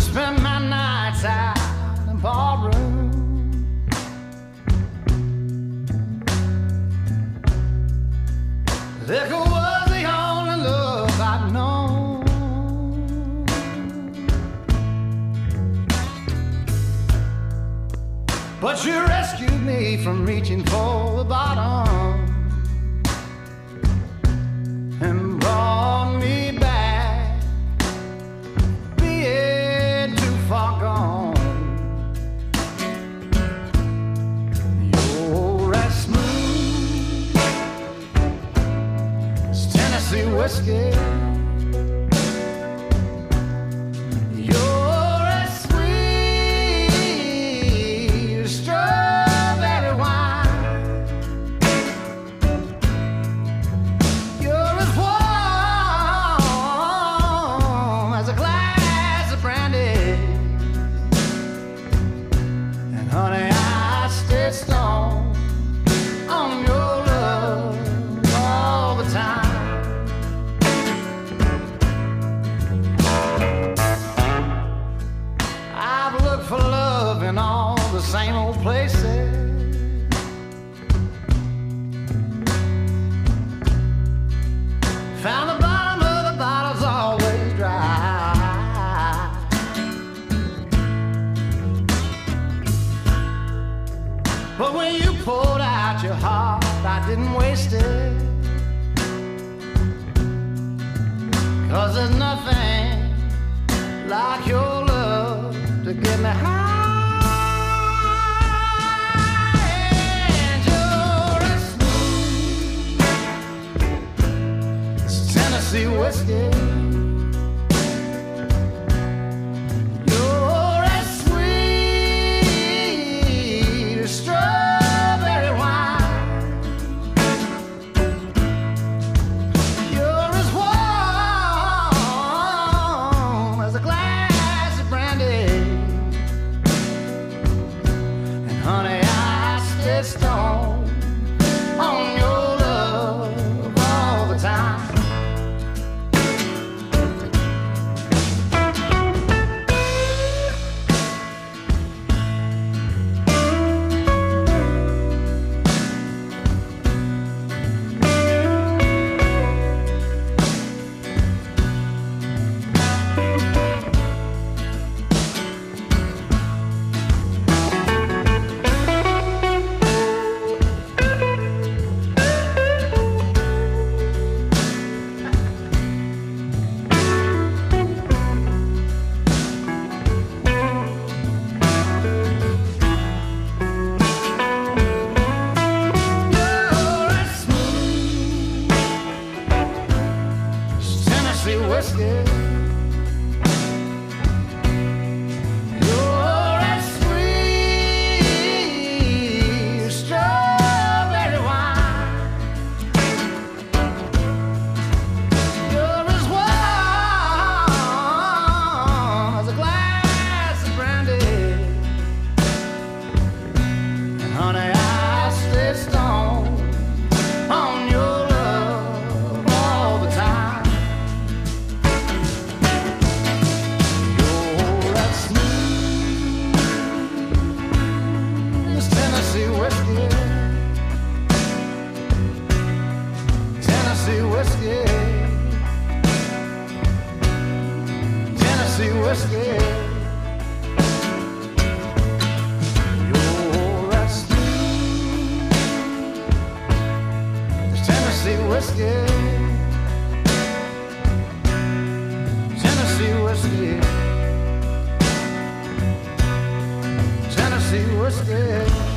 spend my nights out in ballroom. Liquor was the only love I'd known. But you rescued me from reaching for the bottom and brought me back, being too far gone. You're as smooth as Tennessee whiskey. You're as sweet as strawberry wine. You're as warm as a glass of brandy. And honey, I stay stoned on your love all the time. I've looked for love in all the same old places. Found the bottom of the bottle's always dry. But when you poured out your heart, I didn't waste it. 'Cause there's nothing like your love to get me high. And you're as smooth as Tennessee whiskey. You're as sweet as strawberry wine. You're as warm as a glass of brandy. And honey, I stay stoned on your love all the time. You're as smooth as Tennessee whiskey. You're as sweet as strawberry wine. You're as warm as a glass of brandy. And honey, I stay stoned on your love all the time. You're as smooth as Tennessee whiskey. Tennessee whiskey. Tennessee whiskey. You're as smooth as Tennessee whiskey. Tennessee whiskey. Tennessee whiskey.